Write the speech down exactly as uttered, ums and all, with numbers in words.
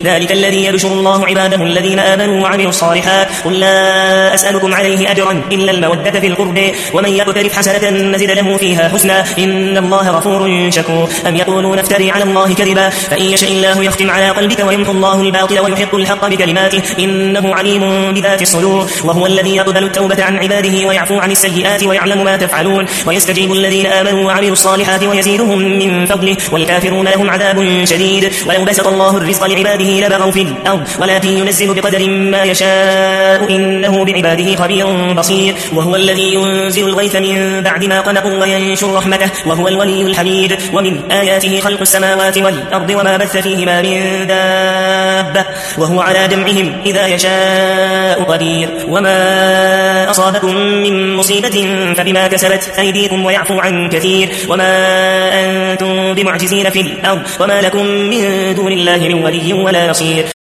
ذلك الذي يبشر الله عباده الذين آمنوا وعملوا الصالحات قل لا أسألكم عليه أجرا إلا المودة في القرب ومن يقترف حسنة نزد له فيها حسنا إن الله غفور شكور أم يقولون افتري على الله كذبا فإن يشاء الله يختم على قلبك ويمحو الله الباطل ويحق الحق بكلماته إنه عليم بذات الصدور وهو الذي يقبل التوبة عن عباده ويعفو عن السيئات ويعلم ما تفعلون ويستجيب الذين آمنوا وعملوا الصالحات ويزيدهم من فضله والكافرون لهم عذاب شديد ولو بسط الله الرزق لعباده لبغوا في الأرض ولكن ينزل بقدر ما يشاء إنه بعباده خبير بصير وهو الذي ينزل الغيث من بعد ما قنطوا وينشر رحمته وهو الولي الحميد ومن آياته خلق السماوات والأرض وما بث فيهما من دابة وهو على جمعهم إذا يشاء قدير وما أصابكم من مصيبة فبما كسبت أيديكم ويعفو عن كثير وما أنتم بمعجزين في الأرض وما لكم من دون الله من ولي ولا نصير